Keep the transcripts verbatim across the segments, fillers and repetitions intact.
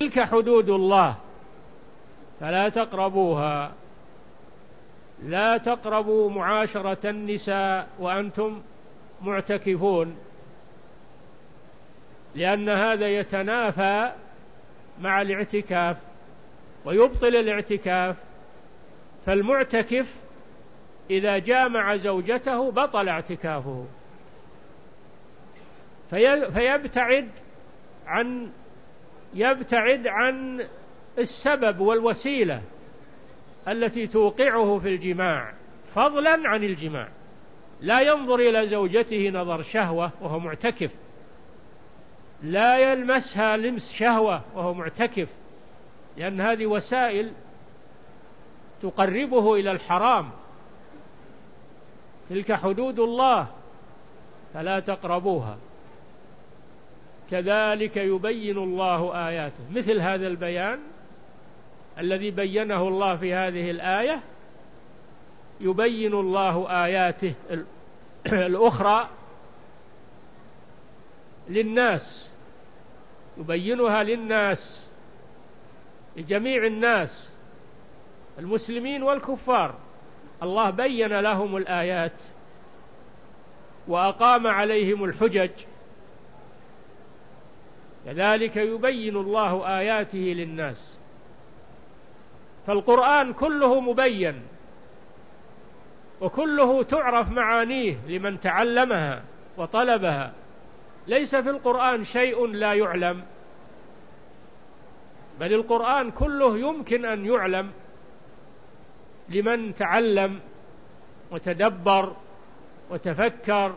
تلك حدود الله فلا تقربوها. لا تقربوا معاشرة النساء وأنتم معتكفون، لأن هذا يتنافى مع الاعتكاف ويبطل الاعتكاف. فالمعتكف إذا جامع زوجته بطل اعتكافه، في فيبتعد عن يبتعد عن السبب والوسيلة التي توقعه في الجماع، فضلا عن الجماع. لا ينظر إلى زوجته نظر شهوة وهو معتكف، لا يلمسها لمس شهوة وهو معتكف، لأن هذه وسائل تقربه إلى الحرام. تلك حدود الله فلا تقربوها. كذلك يبين الله آياته، مثل هذا البيان الذي بينه الله في هذه الآية يبين الله آياته الأخرى للناس، يبينها للناس، لجميع الناس المسلمين والكفار. الله بين لهم الآيات وأقام عليهم الحجج، كذلك يبين الله آياته للناس. فالقرآن كله مبين وكله تعرف معانيه لمن تعلمها وطلبها. ليس في القرآن شيء لا يعلم، بل القرآن كله يمكن أن يعلم لمن تعلم وتدبر وتفكر.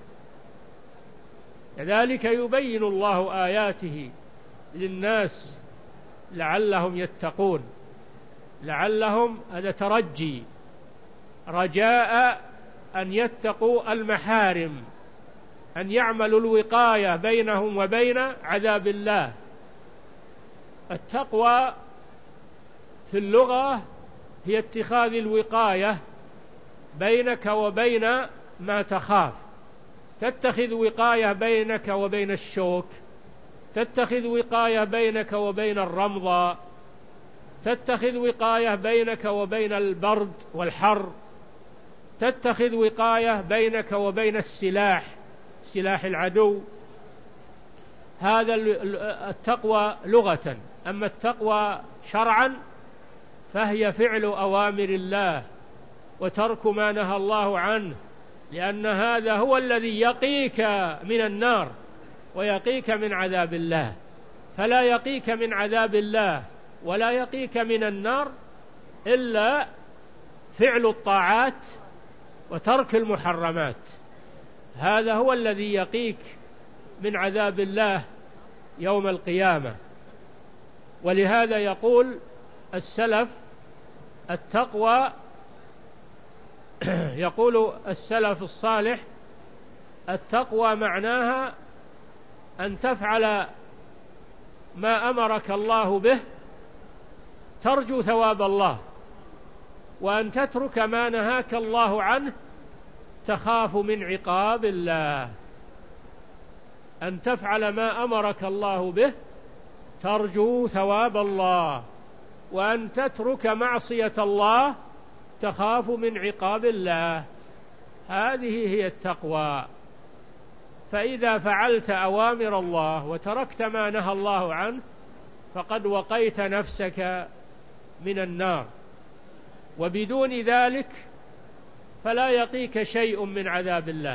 كذلك يبين الله آياته للناس لعلهم يتقون. لعلهم هذا ترجي، رجاء أن يتقوا المحارم، أن يعملوا الوقاية بينهم وبين عذاب الله. التقوى في اللغة هي اتخاذ الوقاية بينك وبين ما تخاف. تتخذ وقاية بينك وبين الشوك، تتخذ وقاية بينك وبين الرمضة، تتخذ وقاية بينك وبين البرد والحر، تتخذ وقاية بينك وبين السلاح، سلاح العدو. هذا التقوى لغة. أما التقوى شرعا فهي فعل أوامر الله وترك ما نهى الله عنه، لأن هذا هو الذي يقيك من النار ويقيك من عذاب الله. فلا يقيك من عذاب الله ولا يقيك من النار إلا فعل الطاعات وترك المحرمات. هذا هو الذي يقيك من عذاب الله يوم القيامة. ولهذا يقول السلف التقوى يقول السلف الصالح التقوى معناها أن تفعل ما أمرك الله به ترجو ثواب الله، وأن تترك ما نهاك الله عنه تخاف من عقاب الله. أن تفعل ما أمرك الله به ترجو ثواب الله، وأن تترك معصية الله تخاف من عقاب الله. هذه هي التقوى. فإذا فعلت أوامر الله وتركت ما نهى الله عنه فقد وقيت نفسك من النار، وبدون ذلك فلا يقيك شيء من عذاب الله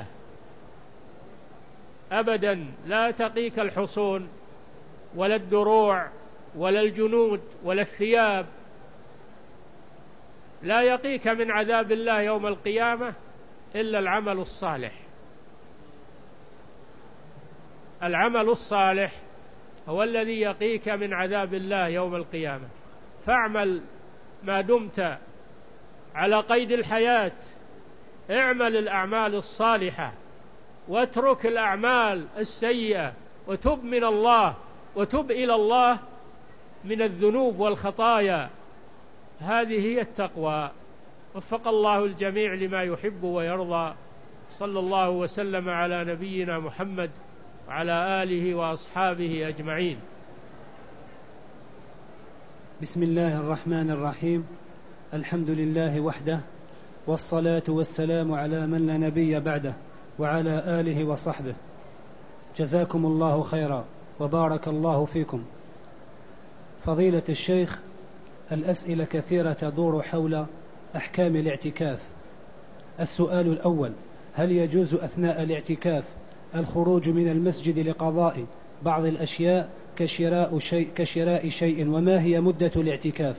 أبدا. لا تقيك الحصون ولا الدروع ولا الجنود ولا الثياب. لا يقيك من عذاب الله يوم القيامة إلا العمل الصالح. العمل الصالح هو الذي يقيك من عذاب الله يوم القيامة. فاعمل ما دمت على قيد الحياة، اعمل الأعمال الصالحة واترك الأعمال السيئة، وتب من الله وتب إلى الله من الذنوب والخطايا. هذه هي التقوى. وفق الله الجميع لما يحب ويرضى. صلى الله وسلم على نبينا محمد وعلى آله وأصحابه أجمعين. بسم الله الرحمن الرحيم. الحمد لله وحده، والصلاة والسلام على من لا نبي بعده، وعلى آله وصحبه. جزاكم الله خيرا وبارك الله فيكم. فضيلة الشيخ، الأسئلة كثيرة تدور حول أحكام الاعتكاف. السؤال الأول: هل يجوز أثناء الاعتكاف الخروج من المسجد لقضاء بعض الأشياء كشراء شيء, كشراء شيء وما هي مدة الاعتكاف؟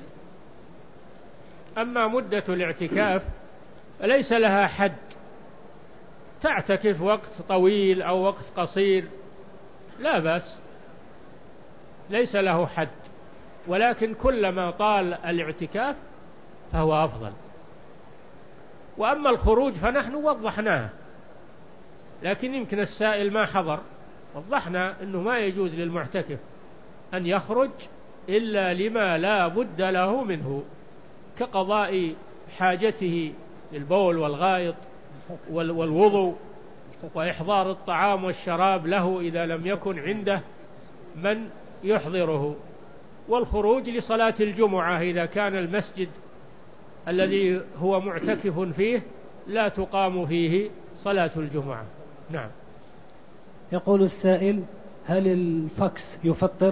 أما مدة الاعتكاف فليس لها حد، تعتكف وقت طويل أو وقت قصير لا بأس، ليس له حد، ولكن كلما طال الاعتكاف فهو أفضل. وأما الخروج فنحن وضحناه، لكن يمكن السائل ما حضر، وضحنا أنه ما يجوز للمعتكف أن يخرج إلا لما لا بد له منه، كقضاء حاجته للبول والغائط والوضوء، وإحضار الطعام والشراب له إذا لم يكن عنده من يحضره، والخروج لصلاة الجمعة إذا كان المسجد الذي هو معتكف فيه لا تقام فيه صلاة الجمعة. نعم. يقول السائل: هل الفكس يفطر؟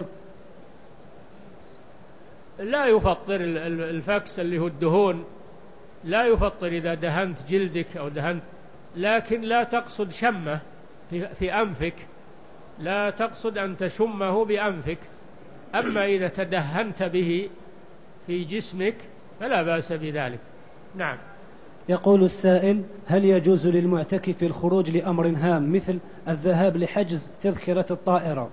لا يفطر الفكس اللي هو الدهون، لا يفطر إذا دهنت جلدك أو دهنت، لكن لا تقصد شمه في أنفك، لا تقصد أن تشمه بأنفك. أما إذا تدهنت به في جسمك فلا بأس بذلك. نعم. يقول السائل: هل يجوز للمعتكف الخروج لأمر هام مثل الذهاب لحجز تذكرة الطائرة؟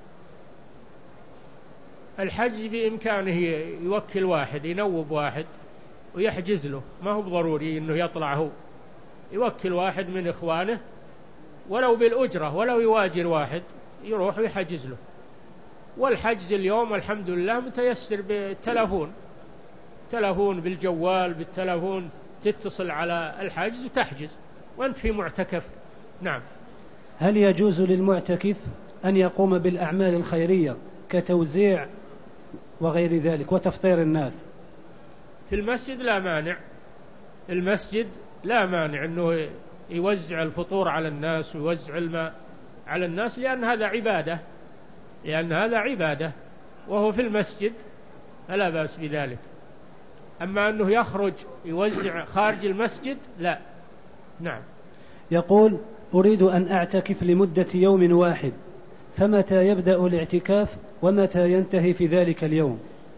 الحجز بإمكانه يوكل واحد، ينوب واحد ويحجز له، ما هو ضروري أنه يطلع هو، يوكل واحد من إخوانه ولو بالأجرة، ولو يواجر واحد يروح ويحجز له. والحجز اليوم الحمد لله متيسر بالتلفون، تلفون بالجوال بالتلفون تتصل على الحجز وتحجز وأنت في معتكف. نعم. هل يجوز للمعتكف أن يقوم بالأعمال الخيرية كتوزيع وغير ذلك وتفطير الناس؟ في المسجد لا مانع، المسجد لا مانع أنه يوزع الفطور على الناس ويوزع الماء على الناس، لأن هذا عبادة، لأن هذا عبادة وهو في المسجد فلا بأس بذلك. أما أنه يخرج يوزع خارج المسجد لا. نعم. يقول: أريد أن أعتكف لمدة يوم واحد، فمتى يبدأ الاعتكاف ومتى ينتهي في ذلك اليوم؟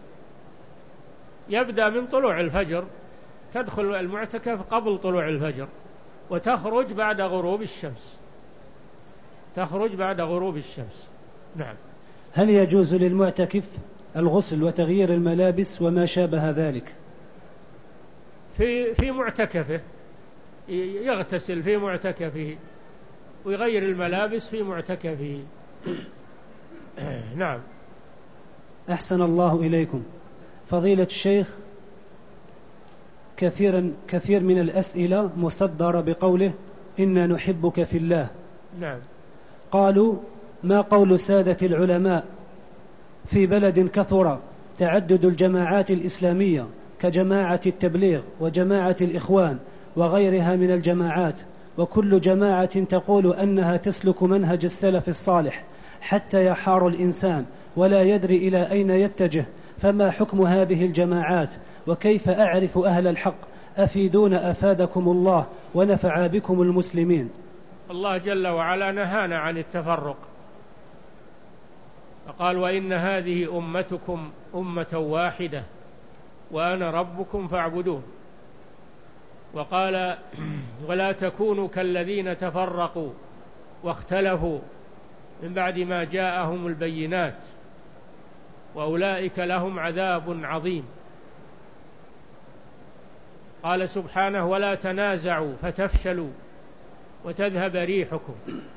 يبدأ من طلوع الفجر، تدخل المعتكف قبل طلوع الفجر وتخرج بعد غروب الشمس، تخرج بعد غروب الشمس. نعم. هل يجوز للمعتكف الغسل وتغيير الملابس وما شابه ذلك؟ في في معتكفه يغتسل في معتكفه ويغير الملابس في معتكفه. نعم. أحسن الله إليكم. فضيلة الشيخ، كثيرا كثير من الأسئلة مصدرة بقوله: إنا نحبك في الله. نعم. قالوا: ما قول سادة العلماء في بلد كثر تعدد الجماعات الإسلامية كجماعة التبليغ وجماعة الإخوان وغيرها من الجماعات، وكل جماعة تقول أنها تسلك منهج السلف الصالح حتى يحار الإنسان ولا يدري إلى أين يتجه، فما حكم هذه الجماعات وكيف أعرف أهل الحق؟ أفيدونا أفادكم الله ونفع بكم المسلمين. الله جل وعلا نهانا عن التفرق، فقال: وإن هذه أمتكم أمة واحدة وأنا ربكم فاعبدون. وقال: ولا تكونوا كالذين تفرقوا واختلفوا من بعد ما جاءهم البينات وأولئك لهم عذاب عظيم. قال سبحانه: ولا تنازعوا فتفشلوا وتذهب ريحكم.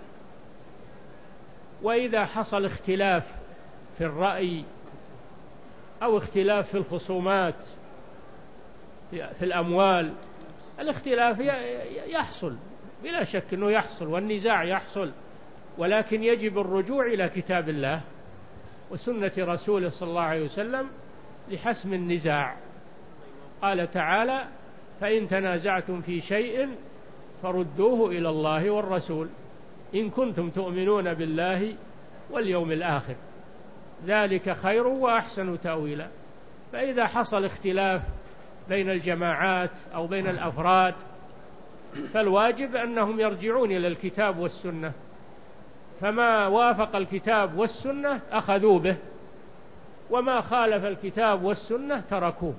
وإذا حصل اختلاف في الرأي أو اختلاف في الخصومات في الأموال، الاختلاف يحصل بلا شك أنه يحصل والنزاع يحصل، ولكن يجب الرجوع إلى كتاب الله وسنة رسوله صلى الله عليه وسلم لحسم النزاع. قال تعالى: فإن تنازعتم في شيء فردوه إلى الله والرسول إن كنتم تؤمنون بالله واليوم الآخر ذلك خير وأحسن تأويلا. فإذا حصل اختلاف بين الجماعات أو بين الأفراد فالواجب أنهم يرجعون إلى الكتاب والسنة، فما وافق الكتاب والسنة أخذوا به، وما خالف الكتاب والسنة تركوه،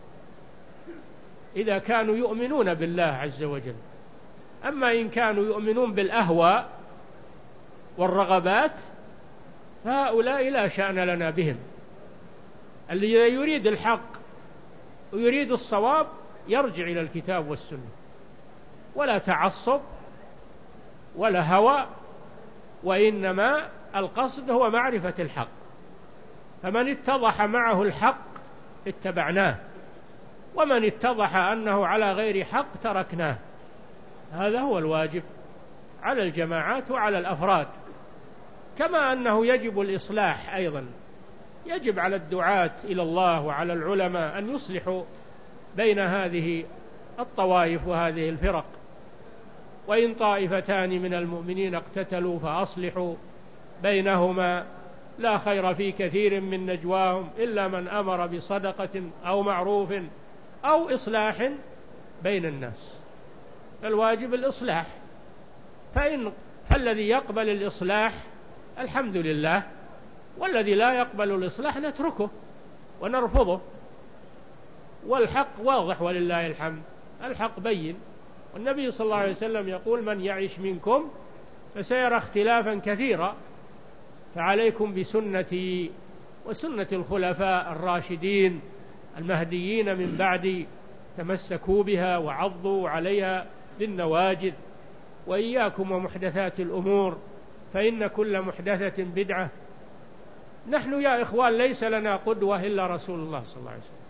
إذا كانوا يؤمنون بالله عز وجل. أما إن كانوا يؤمنون بالأهواء والرغبات فهؤلاء لا شأن لنا بهم. اللي يريد الحق ويريد الصواب يرجع إلى الكتاب والسنة، ولا تعصب ولا هوى، وإنما القصد هو معرفة الحق، فمن اتضح معه الحق اتبعناه، ومن اتضح أنه على غير حق تركناه. هذا هو الواجب على الجماعات وعلى الأفراد. كما أنه يجب الإصلاح أيضا، يجب على الدعاة إلى الله وعلى العلماء أن يصلحوا بين هذه الطوائف وهذه الفرق. وإن طائفتان من المؤمنين اقتتلوا فأصلحوا بينهما لا خير في كثير من نجواهم إلا من أمر بصدقة أو معروف أو إصلاح بين الناس. الواجب الإصلاح، فإن فالذي يقبل الإصلاح الحمد لله، والذي لا يقبل الإصلاح نتركه ونرفضه. والحق واضح ولله الحمد، الحق بين. والنبي صلى الله عليه وسلم يقول: من يعش منكم فسيرى اختلافا كثيرا فعليكم بسنتي وسنة الخلفاء الراشدين المهديين من بعدي، تمسكوا بها وعضوا عليها بالنواجذ، وإياكم ومحدثات الأمور فإن كل محدثة بدعة. نحن يا إخوان ليس لنا قدوة إلا رسول الله صلى الله عليه وسلم،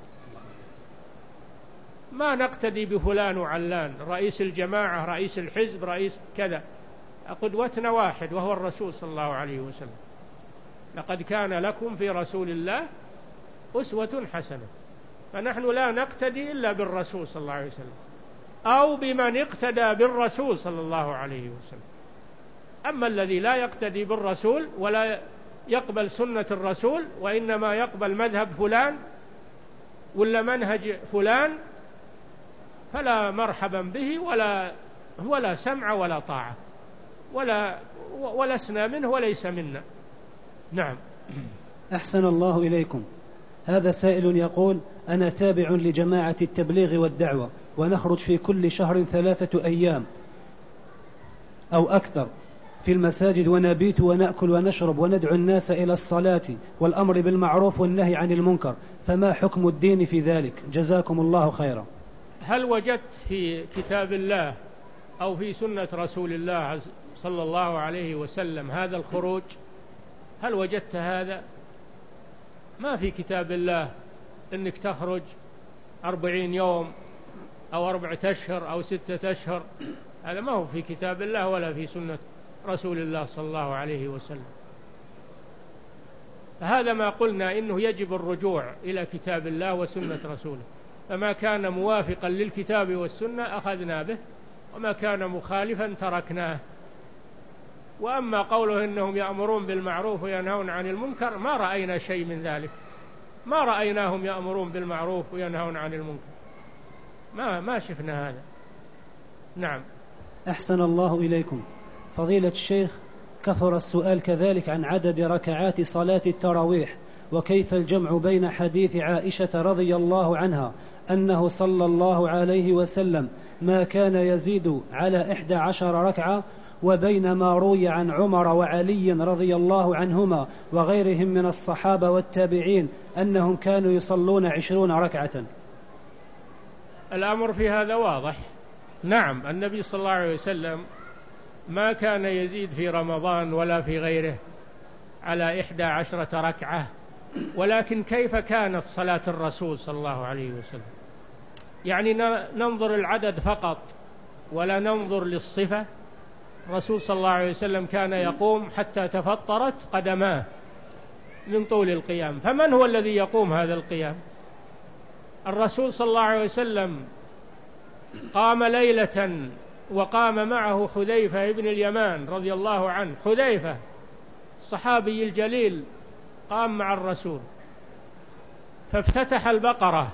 ما نقتدي بفلان وعلان، رئيس الجماعة، رئيس الحزب، رئيس كذا. قدوتنا واحد وهو الرسول صلى الله عليه وسلم. لقد كان لكم في رسول الله أسوة حسنة. فنحن لا نقتدي إلا بالرسول صلى الله عليه وسلم أو بمن اقتدى بالرسول صلى الله عليه وسلم. أما الذي لا يقتدي بالرسول ولا يقبل سنة الرسول وإنما يقبل مذهب فلان ولا منهج فلان فلا مرحبا به ولا ولا سمع ولا طاعة، ولا ولسنا منه وليس منا. نعم. أحسن الله إليكم. هذا سائل يقول: أنا تابع لجماعة التبليغ والدعوة، ونخرج في كل شهر ثلاثة أيام أو أكثر في المساجد، ونبيت ونأكل ونشرب وندعو الناس إلى الصلاة والأمر بالمعروف والنهي عن المنكر، فما حكم الدين في ذلك؟ جزاكم الله خيرا. هل وجدت في كتاب الله أو في سنة رسول الله صلى الله عليه وسلم هذا الخروج؟ هل وجدت هذا؟ ما في كتاب الله أنك تخرج أربعين يوم أو أربعة أشهر أو ستة أشهر، هذا ما هو في كتاب الله ولا في سنة رسول الله صلى الله عليه وسلم. فهذا ما قلنا إنه يجب الرجوع إلى كتاب الله وسنة رسوله، فما كان موافقا للكتاب والسنة أخذنا به، وما كان مخالفا تركناه. وأما قوله إنهم يأمرون بالمعروف وينهون عن المنكر، ما رأينا شيء من ذلك، ما رأيناهم يأمرون بالمعروف وينهون عن المنكر، ما ما شفنا هذا. نعم. أحسن الله إليكم. فضيلة الشيخ، كثر السؤال كذلك عن عدد ركعات صلاة التراويح، وكيف الجمع بين حديث عائشة رضي الله عنها أنه صلى الله عليه وسلم ما كان يزيد على إحدى عشر ركعة، وبين ما روي عن عمر وعلي رضي الله عنهما وغيرهم من الصحابة والتابعين أنهم كانوا يصلون عشرون ركعة. الأمر في هذا واضح. نعم، النبي صلى الله عليه وسلم ما كان يزيد في رمضان ولا في غيره على إحدى عشرة ركعة، ولكن كيف كانت صلاة الرسول صلى الله عليه وسلم؟ يعني ننظر العدد فقط ولا ننظر للصفة. الرسول صلى الله عليه وسلم كان يقوم حتى تفطرت قدماه من طول القيام، فمن هو الذي يقوم هذا القيام؟ الرسول صلى الله عليه وسلم قام ليلة وقام معه حذيفة بن اليمان رضي الله عنه. حذيفة الصحابي الجليل قام مع الرسول فافتتح البقرة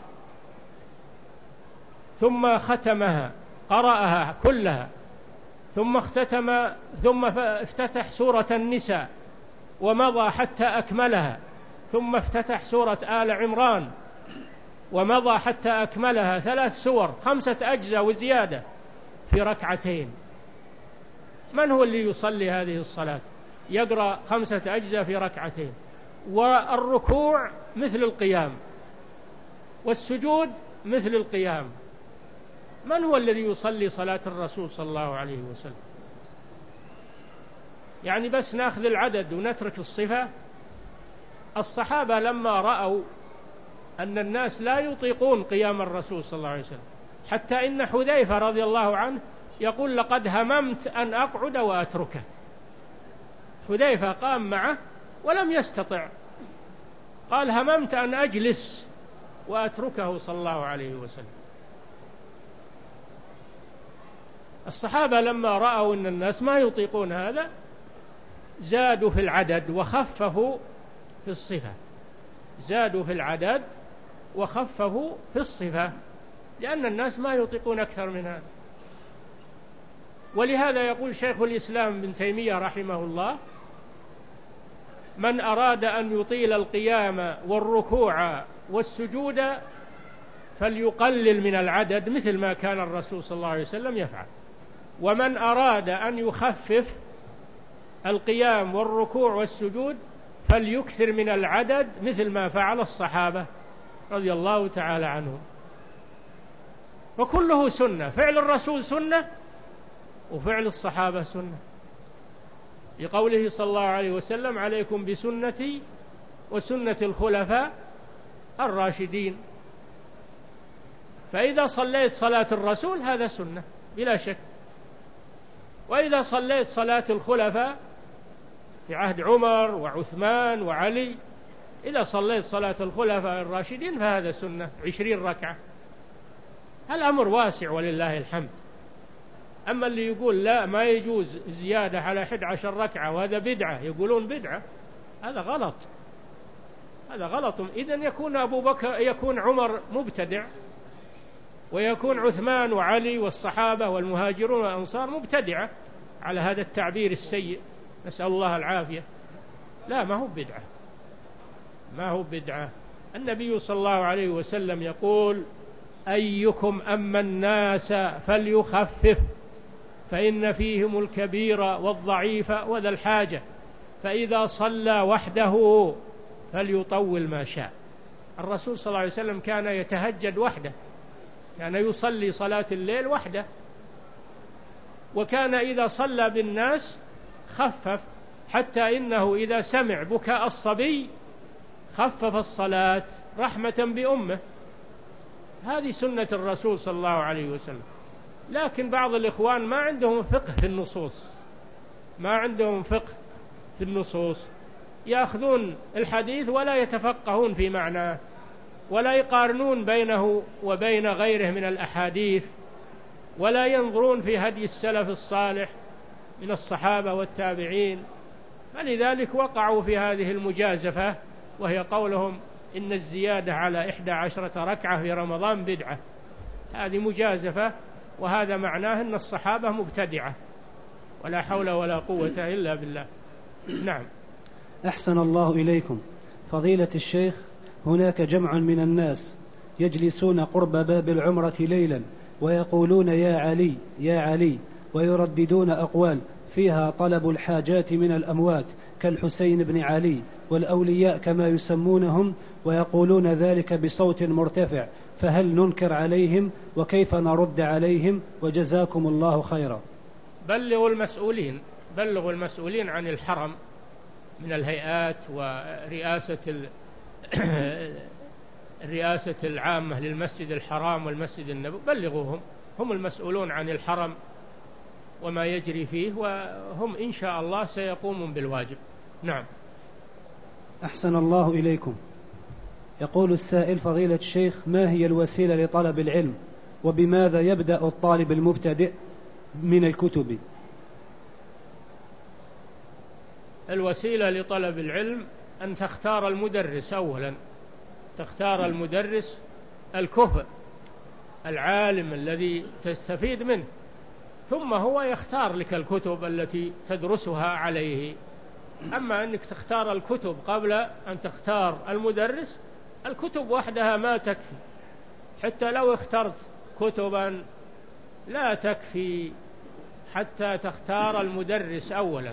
ثم ختمها، قرأها كلها، ثم اختتم ثم افتتح سورة النساء ومضى حتى أكملها، ثم افتتح سورة آل عمران ومضى حتى أكملها، ثلاث سور خمسة أجزاء وزيادة في ركعتين. من هو اللي يصلي هذه الصلاة يقرأ خمسة أجزاء في ركعتين؟ والركوع مثل القيام والسجود مثل القيام. من هو الذي يصلي صلاة الرسول صلى الله عليه وسلم؟ يعني بس ناخذ العدد ونترك الصفة. الصحابة لما رأوا أن الناس لا يطيقون قيام الرسول صلى الله عليه وسلم، حتى إن حذيفة رضي الله عنه يقول لقد هممت أن أقعد وأتركه. حذيفة قام معه ولم يستطع، قال هممت أن أجلس وأتركه صلى الله عليه وسلم. الصحابة لما رأوا أن الناس ما يطيقون هذا زادوا في العدد وخففوا في الصفة، زادوا في العدد وخففوا في الصفة، لأن الناس ما يطيقون أكثر من هذا. ولهذا يقول شيخ الإسلام ابن تيمية رحمه الله: من أراد أن يطيل القيام والركوع والسجود فليقلل من العدد مثل ما كان الرسول صلى الله عليه وسلم يفعل، ومن أراد أن يخفف القيام والركوع والسجود فليكثر من العدد مثل ما فعل الصحابة رضي الله تعالى عنهم. وكله سنة، فعل الرسول سنة وفعل الصحابة سنة، لقوله صلى الله عليه وسلم: عليكم بسنتي وسنة الخلفاء الراشدين. فإذا صليت صلاة الرسول هذا سنة بلا شك، وإذا صليت صلاة الخلفاء في عهد عمر وعثمان وعلي، إذا صليت صلاة الخلفاء الراشدين فهذا سنة، عشرين ركعة. الأمر واسع ولله الحمد. أما اللي يقول لا ما يجوز زيادة على أحد عشر ركعة وهذا بدعة، يقولون بدعة، هذا غلط، هذا غلط. إذن يكون أبو بكر يكون عمر مبتدع، ويكون عثمان وعلي والصحابة والمهاجرون والأنصار مبتدعة على هذا التعبير السيء، نسأل الله العافية. لا، ما هو بدعة، ما هو بدعة. النبي صلى الله عليه وسلم يقول: أيكم أما الناس فليخفف فإن فيهم الكبير والضعيف وذا الحاجة، فإذا صلى وحده فليطول ما شاء. الرسول صلى الله عليه وسلم كان يتهجد وحده، كان يصلي صلاة الليل وحده، وكان إذا صلى بالناس خفف، حتى إنه إذا سمع بكاء الصبي خفف الصلاة رحمة بأمه. هذه سنة الرسول صلى الله عليه وسلم. لكن بعض الإخوان ما عندهم فقه في النصوص، ما عندهم فقه في النصوص، يأخذون الحديث ولا يتفقهون في معناه، ولا يقارنون بينه وبين غيره من الأحاديث، ولا ينظرون في هدي السلف الصالح من الصحابة والتابعين، فلذلك وقعوا في هذه المجازفة، وهي قولهم إن الزيادة على إحدى عشرة ركعة في رمضان بدعة. هذه مجازفة، وهذا معناه أن الصحابة مبتدعة، ولا حول ولا قوة إلا بالله. نعم. أحسن الله إليكم فضيلة الشيخ. هناك جمع من الناس يجلسون قرب باب العمرة ليلا ويقولون يا علي يا علي، ويرددون أقوال فيها طلب الحاجات من الأموات كالحسين بن علي والأولياء كما يسمونهم، ويقولون ذلك بصوت مرتفع، فهل ننكر عليهم وكيف نرد عليهم؟ وجزاكم الله خيرا. بلغوا المسؤولين بلغوا المسؤولين عن الحرم من الهيئات ورئاسة الرئاسة العامة للمسجد الحرام والمسجد النبوي، بلغوهم، هم المسؤولون عن الحرم وما يجري فيه، وهم إن شاء الله سيقومون بالواجب. نعم. أحسن الله إليكم يقول السائل: فضيلة الشيخ، ما هي الوسيلة لطلب العلم، وبماذا يبدأ الطالب المبتدئ من الكتب؟ الوسيلة لطلب العلم أن تختار المدرس أولا، تختار المدرس الكفء العالم الذي تستفيد منه، ثم هو يختار لك الكتب التي تدرسها عليه. أما أنك تختار الكتب قبل أن تختار المدرس، الكتب وحدها ما تكفي، حتى لو اخترت كتبا لا تكفي حتى تختار المدرس أولا.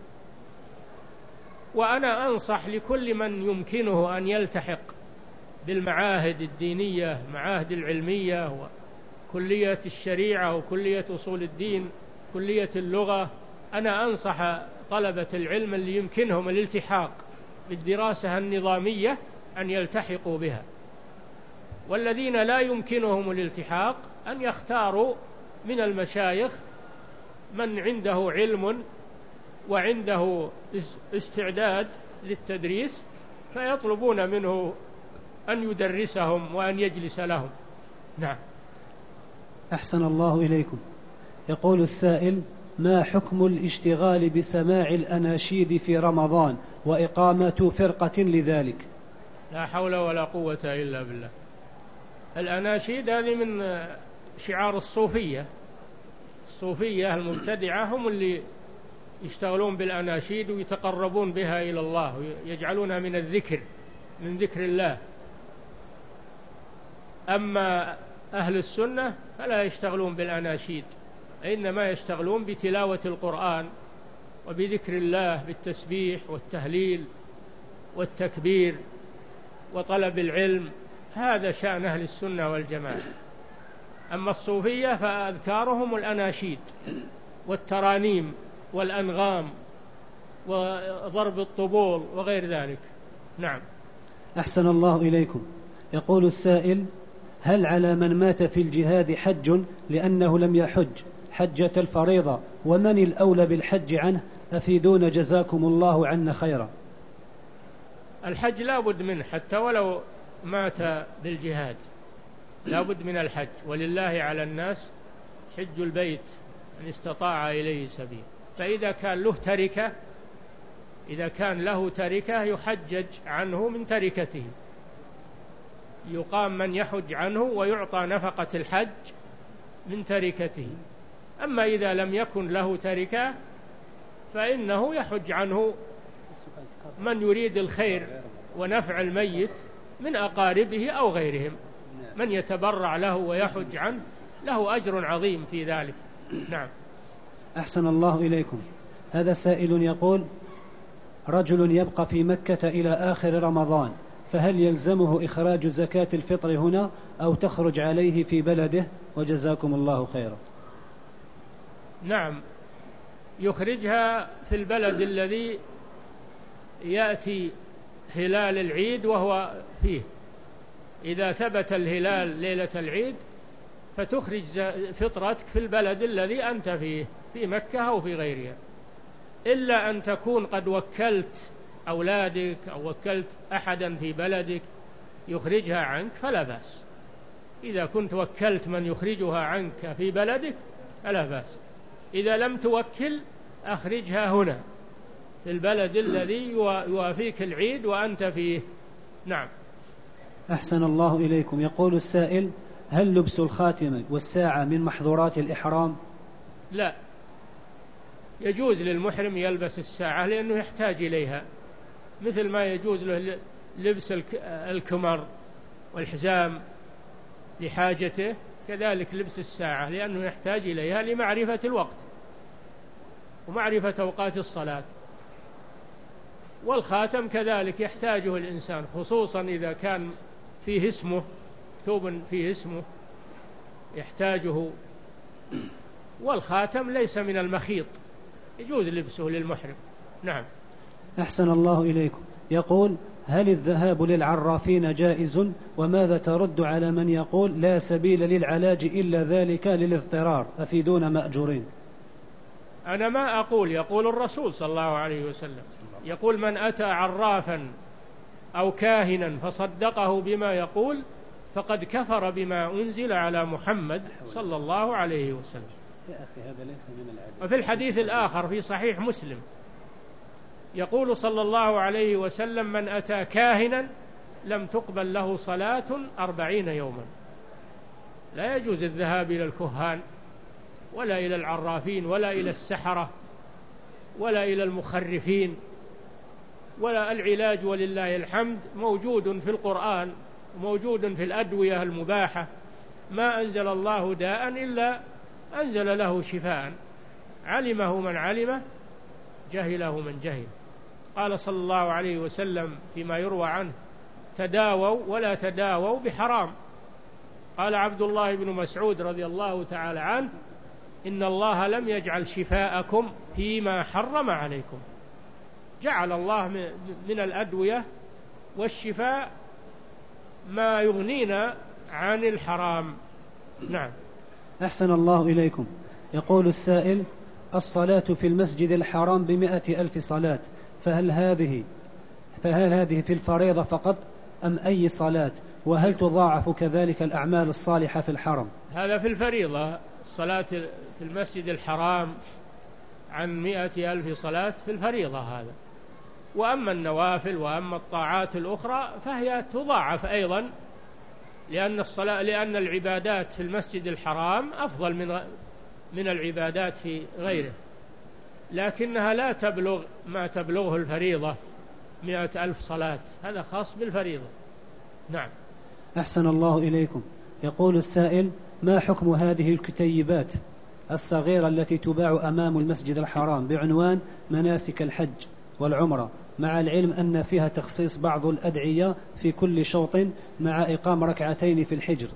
وأنا أنصح لكل من يمكنه أن يلتحق بالمعاهد الدينية، المعاهد العلمية، وكلية الشريعة وكلية أصول الدين، كلية اللغة، أنا أنصح طلبة العلم اللي يمكنهم الالتحاق بالدراسة النظامية أن يلتحقوا بها، والذين لا يمكنهم الالتحاق أن يختاروا من المشايخ من عنده علم وعنده استعداد للتدريس، فيطلبون منه أن يدرسهم وأن يجلس لهم. نعم. أحسن الله إليكم. يقول السائل: ما حكم الاشتغال بسماع الأناشيد في رمضان وإقامة فرقة لذلك؟ لا حول ولا قوة إلا بالله. الأناشيد هذه من شعار الصوفية، الصوفية المبتدعة هم اللي يشتغلون بالأناشيد ويتقربون بها إلى الله ويجعلونها من الذكر، من ذكر الله. أما أهل السنة فلا يشتغلون بالأناشيد، إنما يشتغلون بتلاوة القرآن وبذكر الله بالتسبيح والتهليل والتكبير وطلب العلم. هذا شأن أهل السنة والجماعة. أما الصوفية فأذكارهم الأناشيد والترانيم والأنغام وضرب الطبول وغير ذلك. نعم. أحسن الله إليكم. يقول السائل: هل على من مات في الجهاد حج لأنه لم يحج حجة الفريضة، ومن الأولى بالحج عنه؟ أفيدون جزاكم الله عنا خيرا. الحج لا بد منه حتى ولو مات بالجهاد، لا بد من الحج، ولله على الناس حج البيت من استطاع إليه سبيل. فإذا كان له تركة، إذا كان له تركة يحجج عنه من تركته، يقام من يحج عنه ويعطى نفقة الحج من تركته. أما إذا لم يكن له تركة فإنه يحج عنه من يريد الخير ونفع الميت من أقاربه أو غيرهم، من يتبرع له ويحج عنه له أجر عظيم في ذلك. نعم. أحسن الله إليكم. هذا سائل يقول: رجل يبقى في مكة إلى آخر رمضان، فهل يلزمه إخراج زكاة الفطر هنا أو تخرج عليه في بلده؟ وجزاكم الله خيرا. نعم، يخرجها في البلد الذي يأتي هلال العيد وهو فيه. إذا ثبت الهلال ليلة العيد فتخرج فطرتك في البلد الذي أنت فيه، في مكة أو في غيرها، إلا أن تكون قد وكلت أولادك أو وكلت أحدا في بلدك يخرجها عنك فلا بأس. إذا كنت وكلت من يخرجها عنك في بلدك فلا بأس. إذا لم توكل أخرجها هنا في البلد الذي يوافيك العيد وأنت فيه. نعم. أحسن الله إليكم. يقول السائل: هل لبس الخاتم والساعة من محظورات الإحرام؟ لا، يجوز للمحرم يلبس الساعة لأنه يحتاج إليها، مثل ما يجوز له لبس الكمر والحزام لحاجته، كذلك لبس الساعة لأنه يحتاج إليها لمعرفة الوقت ومعرفة أوقات الصلاة. والخاتم كذلك يحتاجه الإنسان، خصوصا إذا كان فيه اسمه، مكتوب فيه اسمه يحتاجه. والخاتم ليس من المخيط، يجوز لبسه للمحرم. نعم. أحسن الله إليكم. يقول: هل الذهاب للعرافين جائز؟ وماذا ترد على من يقول لا سبيل للعلاج إلا ذلك للاضطرار؟ أفيدون مأجورين. أنا ما أقول، يقول الرسول صلى الله عليه وسلم، يقول: من أتى عرافا أو كاهنا فصدقه بما يقول فقد كفر بما أنزل على محمد صلى الله عليه وسلم. يا أخي هذا ليس من العدل. وفي الحديث الآخر في صحيح مسلم يقول صلى الله عليه وسلم: من أتى كاهنا لم تقبل له صلاة أربعين يوما. لا يجوز الذهاب إلى الكهان ولا إلى العرافين ولا إلى السحرة ولا إلى المخرفين، ولا العلاج ولله الحمد موجود في القرآن وموجود في الأدوية المباحة. ما أنزل الله داء إلا أنزل له شفاء، علمه من علمه جهله من جهل. قال صلى الله عليه وسلم فيما يروى عنه: تداووا ولا تداووا بحرام. قال عبد الله بن مسعود رضي الله تعالى عنه: إن الله لم يجعل شفاءكم فيما حرم عليكم. جعل الله من الأدوية والشفاء ما يغنينا عن الحرام. نعم. أحسن الله إليكم. يقول السائل: الصلاة في المسجد الحرام بمئة ألف صلاة، فهل هذه فهل هذه في الفريضة فقط أم أي صلاة؟ وهل تضاعف كذلك الأعمال الصالحة في الحرم؟ هذا في الفريضة. الصلاة في المسجد الحرام عن مئة ألف صلاة في الفريضة هذا. وأما النوافل وأما الطاعات الأخرى فهي تضاعف أيضا، لأن الصلاة لأن العبادات في المسجد الحرام أفضل من من العبادات في غيره، لكنها لا تبلغ ما تبلغه الفريضة مئة ألف صلاة. هذا خاص بالفريضة. نعم. أحسن الله إليكم. يقول السائل: ما حكم هذه الكتيبات الصغيرة التي تباع أمام المسجد الحرام بعنوان مناسك الحج والعمرة، مع العلم أن فيها تخصيص بعض الأدعية في كل شوط مع إقام ركعتين في الحجر؟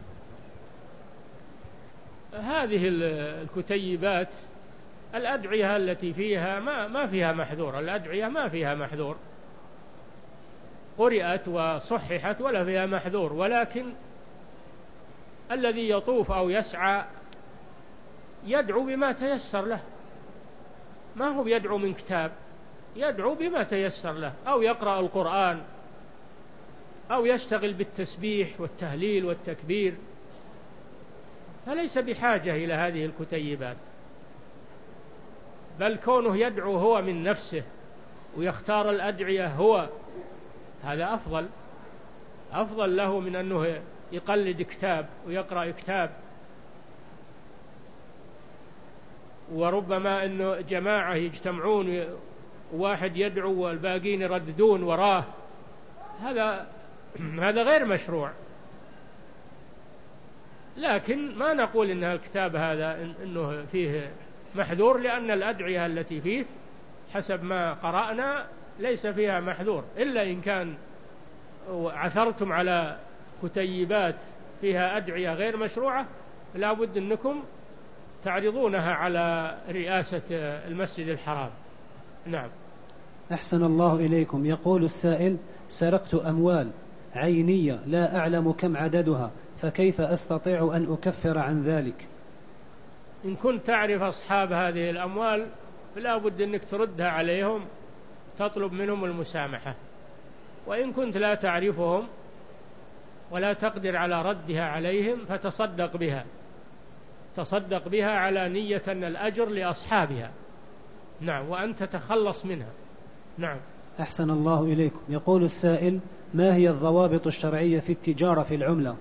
هذه الكتيبات الأدعية التي فيها ما ما فيها محذور. الأدعية ما فيها محذور، قرئت وصححت ولا فيها محذور، ولكن الذي يطوف أو يسعى يدعو بما تيسر له، ما هو يدعو من كتاب، يدعو بما تيسر له، أو يقرأ القرآن أو يشتغل بالتسبيح والتهليل والتكبير، فليس بحاجة إلى هذه الكتيبات. بل كونه يدعو هو من نفسه ويختار الأدعية هو، هذا أفضل أفضل له من أنه يقلد كتاب ويقرأ كتاب. وربما أنه جماعة يجتمعون واحد يدعو والباقين يرددون وراه، هذا هذا غير مشروع. لكن ما نقول إن الكتاب هذا إنه فيه محذور، لأن الأدعية التي فيه حسب ما قرأنا ليس فيها محذور، إلا إن كان عثرتم على كتيبات فيها أدعية غير مشروعة لا بد أنكم تعرضونها على رئاسة المسجد الحرام. نعم. أحسن الله إليكم. يقول السائل: سرقت أموال عينية لا أعلم كم عددها، فكيف أستطيع أن أكفر عن ذلك؟ إن كنت تعرف أصحاب هذه الأموال فلا بد أنك تردها عليهم، تطلب منهم المسامحة. وإن كنت لا تعرفهم ولا تقدر على ردها عليهم فتصدق بها، تصدق بها على نية أن الأجر لأصحابها. نعم. وأن تتخلص منها. نعم. أحسن الله إليكم. يقول السائل: ما هي الضوابط الشرعية في التجارة في العملة؟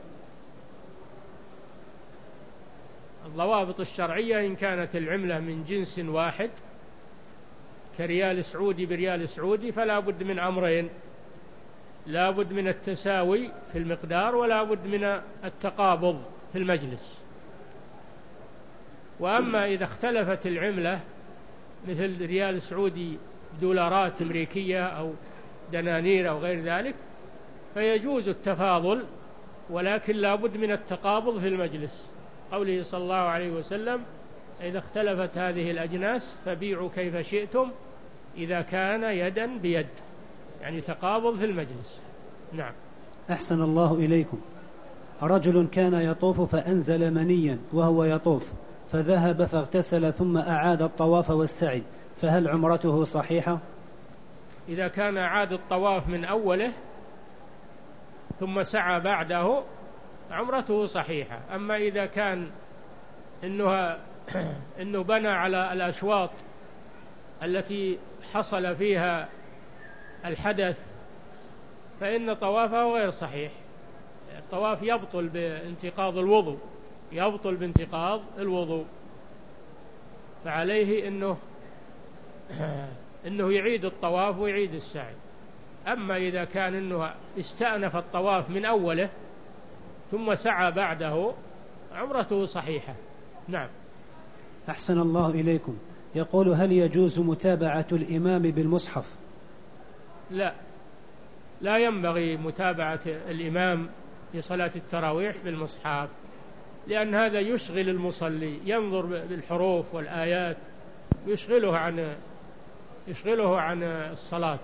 الضوابط الشرعية إن كانت العملة من جنس واحد كريال سعودي بريال سعودي فلا بد من أمرين: لا بد من التساوي في المقدار ولا بد من التقابض في المجلس. وأما إذا اختلفت العملة مثل ريال سعودي دولارات أمريكية أو دنانير أو غير ذلك فيجوز التفاضل، ولكن لا بد من التقابض في المجلس. قوله صلى الله عليه وسلم: إذا اختلفت هذه الأجناس فبيعوا كيف شئتم إذا كان يدا بيد، يعني تقابض في المجلس. نعم. أحسن الله إليكم. رجل كان يطوف فأنزل منيا وهو يطوف، فذهب فاغتسل ثم أعاد الطواف والسعي، فهل عمرته صحيحة؟ إذا كان أعاد الطواف من أوله ثم سعى بعده عمرته صحيحة. أما إذا كان إنه, إنه بنى على الأشواط التي حصل فيها الحدث فإن طوافه غير صحيح. الطواف يبطل بانتقاض الوضوء يبطل بانتقاض الوضوء فعليه إنه إنه يعيد الطواف ويعيد السعي. أما إذا كان إنه استأنف الطواف من أوله ثم سعى بعده عمرته صحيحة. نعم. أحسن الله إليكم. يقول: هل يجوز متابعة الإمام بالمصحف؟ لا، لا ينبغي متابعة الإمام في صلاة التراويح بالمصحف، لأن هذا يشغل المصلي، ينظر بالحروف والآيات يشغله عن يشغله عن الصلاة.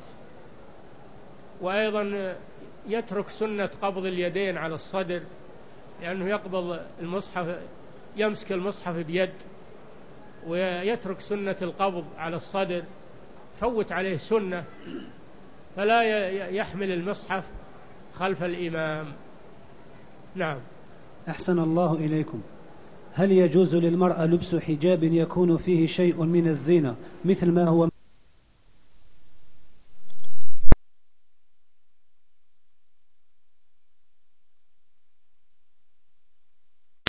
وأيضا يترك سنة قبض اليدين على الصدر، لأنه يقبض المصحف يمسك المصحف بيد، ويترك سنة القبض على الصدر، فوت عليه سنة، فلا يحمل المصحف خلف الإمام. نعم. أحسن الله إليكم. هل يجوز للمرأة لبس حجاب يكون فيه شيء من الزينة مثل ما هو